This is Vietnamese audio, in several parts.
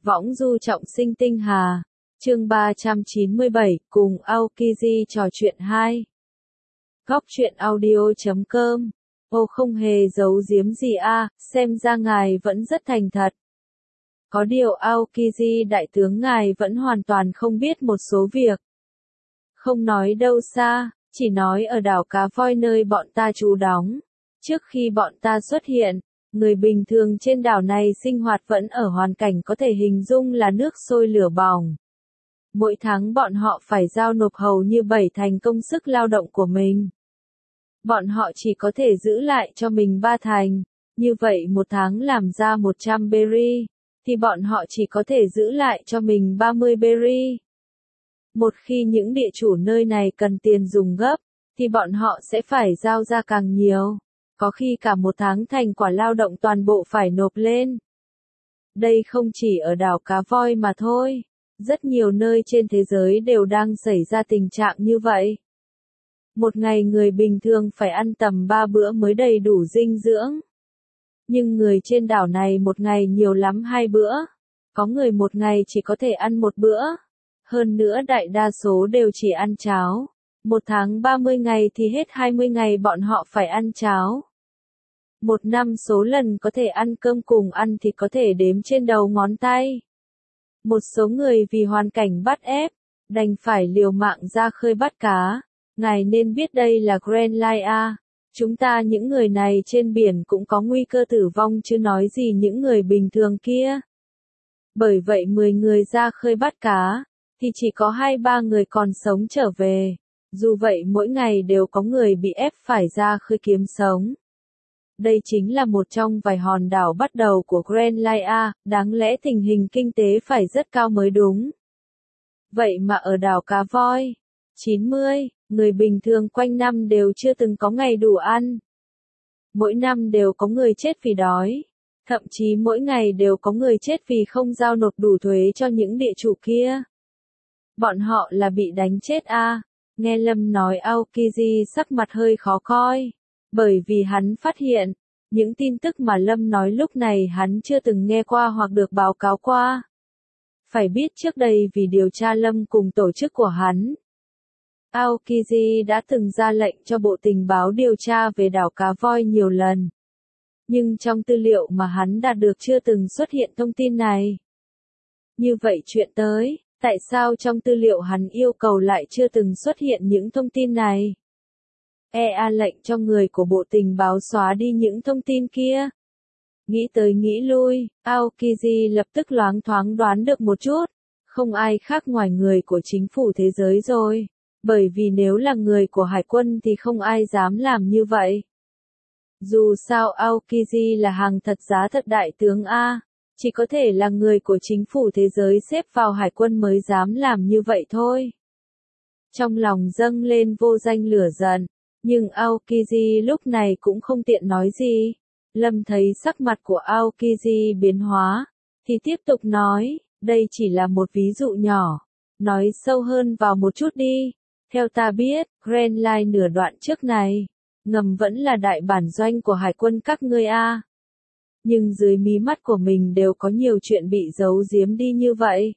Võng du trọng sinh tinh hà. Chương 397, cùng Aokiji trò chuyện 2. Góc truyện audio.com. Ô không hề giấu giếm gì a, xem ra ngài vẫn rất thành thật. Có điều Aokiji đại tướng ngài vẫn hoàn toàn không biết một số việc. Không nói đâu xa, chỉ nói ở đảo Cá Voi nơi bọn ta trú đóng. Trước khi bọn ta xuất hiện, người bình thường trên đảo này sinh hoạt vẫn ở hoàn cảnh có thể hình dung là nước sôi lửa bỏng. Mỗi tháng bọn họ phải giao nộp hầu như 7 thành công sức lao động của mình. Bọn họ chỉ có thể giữ lại cho mình 3 thành, như vậy một tháng làm ra 100 berry, thì bọn họ chỉ có thể giữ lại cho mình 30 berry. Một khi những địa chủ nơi này cần tiền dùng gấp, thì bọn họ sẽ phải giao ra càng nhiều. Có khi cả một tháng thành quả lao động toàn bộ phải nộp lên. Đây không chỉ ở đảo Cá Voi mà thôi. Rất nhiều nơi trên thế giới đều đang xảy ra tình trạng như vậy. Một ngày người bình thường phải ăn tầm 3 bữa mới đầy đủ dinh dưỡng. Nhưng người trên đảo này một ngày nhiều lắm 2 bữa. Có người một ngày chỉ có thể ăn 1 bữa. Hơn nữa đại đa số đều chỉ ăn cháo. Một tháng 30 ngày thì hết 20 ngày bọn họ phải ăn cháo. Một năm số lần có thể ăn cơm cùng ăn thì có thể đếm trên đầu ngón tay. Một số người vì hoàn cảnh bắt ép, đành phải liều mạng ra khơi bắt cá. Ngài nên biết đây là Grand Line A. Chúng ta những người này trên biển cũng có nguy cơ tử vong chứ nói gì những người bình thường kia. Bởi vậy 10 người ra khơi bắt cá, thì chỉ có 2-3 người còn sống trở về. Dù vậy mỗi ngày đều có người bị ép phải ra khơi kiếm sống. Đây chính là một trong vài hòn đảo bắt đầu của Grand Line A, đáng lẽ tình hình kinh tế phải rất cao mới đúng. Vậy mà ở đảo Cá Voi, 90, người bình thường quanh năm đều chưa từng có ngày đủ ăn. Mỗi năm đều có người chết vì đói. Thậm chí mỗi ngày đều có người chết vì không giao nộp đủ thuế cho những địa chủ kia. Bọn họ là bị đánh chết à? Nghe Lâm nói Aokiji sắc mặt hơi khó coi. Bởi vì hắn phát hiện, những tin tức mà Lâm nói lúc này hắn chưa từng nghe qua hoặc được báo cáo qua. Phải biết trước đây vì điều tra Lâm cùng tổ chức của hắn, Aokiji đã từng ra lệnh cho Bộ Tình báo điều tra về đảo Cá Voi nhiều lần. Nhưng trong tư liệu mà hắn đạt được chưa từng xuất hiện thông tin này. Như vậy chuyện tới, tại sao trong tư liệu hắn yêu cầu lại chưa từng xuất hiện những thông tin này? EA lệnh cho người của Bộ Tình báo xóa đi những thông tin kia. Nghĩ tới nghĩ lui, Aokiji lập tức loáng thoáng đoán được một chút. Không ai khác ngoài người của chính phủ thế giới rồi. Bởi vì nếu là người của hải quân thì không ai dám làm như vậy. Dù sao Aokiji là hàng thật giá thật đại tướng A. Chỉ có thể là người của chính phủ thế giới xếp vào hải quân mới dám làm như vậy thôi. Trong lòng dâng lên vô danh lửa giận. Nhưng Aokiji lúc này cũng không tiện nói gì. Lâm thấy sắc mặt của Aokiji biến hóa, thì tiếp tục nói, đây chỉ là một ví dụ nhỏ. Nói sâu hơn vào một chút đi. Theo ta biết, Grand Line nửa đoạn trước này, ngầm vẫn là đại bản doanh của hải quân các ngươi a. Nhưng dưới mí mắt của mình đều có nhiều chuyện bị giấu giếm đi như vậy.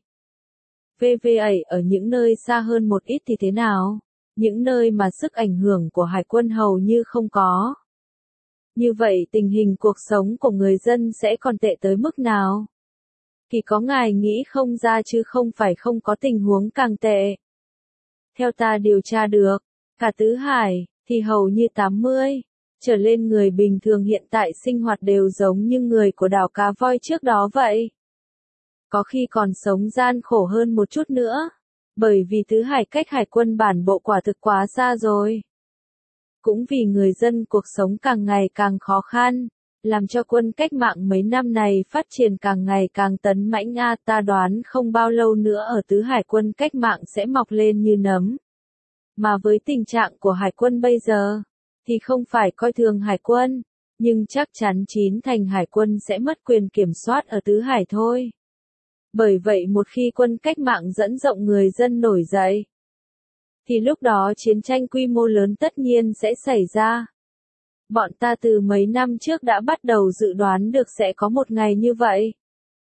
VVA ở những nơi xa hơn một ít thì thế nào? Những nơi mà sức ảnh hưởng của hải quân hầu như không có. Như vậy tình hình cuộc sống của người dân sẽ còn tệ tới mức nào? Thì có ngài nghĩ không ra chứ không phải không có tình huống càng tệ. Theo ta điều tra được, cả Tứ Hải, thì hầu như 80 trở lên người bình thường hiện tại sinh hoạt đều giống như người của đảo Cá Voi trước đó vậy. Có khi còn sống gian khổ hơn một chút nữa. Bởi vì Tứ Hải cách hải quân bản bộ quả thực quá xa rồi. Cũng vì người dân cuộc sống càng ngày càng khó khăn, làm cho quân cách mạng mấy năm này phát triển càng ngày càng tấn mãnh a. Ta đoán không bao lâu nữa ở Tứ Hải quân cách mạng sẽ mọc lên như nấm. Mà với tình trạng của hải quân bây giờ, thì không phải coi thường hải quân, nhưng chắc chắn 9 thành hải quân sẽ mất quyền kiểm soát ở Tứ Hải thôi. Bởi vậy một khi quân cách mạng dẫn rộng người dân nổi dậy, thì lúc đó chiến tranh quy mô lớn tất nhiên sẽ xảy ra. Bọn ta từ mấy năm trước đã bắt đầu dự đoán được sẽ có một ngày như vậy.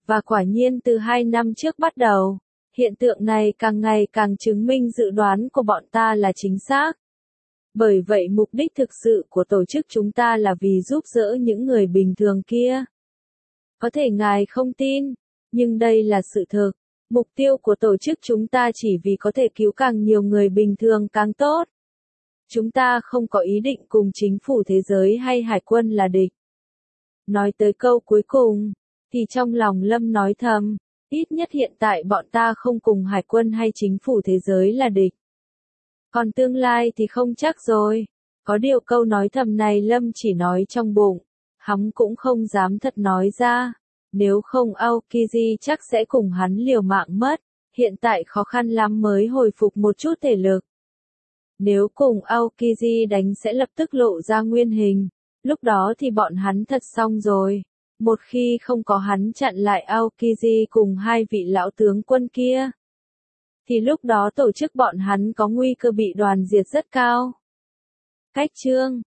Và quả nhiên từ 2 năm trước bắt đầu, hiện tượng này càng ngày càng chứng minh dự đoán của bọn ta là chính xác. Bởi vậy mục đích thực sự của tổ chức chúng ta là vì giúp đỡ những người bình thường kia. Có thể ngài không tin, nhưng đây là sự thực. Mục tiêu của tổ chức chúng ta chỉ vì có thể cứu càng nhiều người bình thường càng tốt. Chúng ta không có ý định cùng chính phủ thế giới hay hải quân là địch. Nói tới câu cuối cùng, thì trong lòng Lâm nói thầm, ít nhất hiện tại bọn ta không cùng hải quân hay chính phủ thế giới là địch. Còn tương lai thì không chắc rồi. Có điều câu nói thầm này Lâm chỉ nói trong bụng, hắn cũng không dám thật nói ra. Nếu không Aokiji chắc sẽ cùng hắn liều mạng mất, hiện tại khó khăn lắm mới hồi phục một chút thể lực. Nếu cùng Aokiji đánh sẽ lập tức lộ ra nguyên hình, lúc đó thì bọn hắn thật xong rồi. Một khi không có hắn chặn lại Aokiji cùng hai vị lão tướng quân kia, thì lúc đó tổ chức bọn hắn có nguy cơ bị đoàn diệt rất cao. Cách chương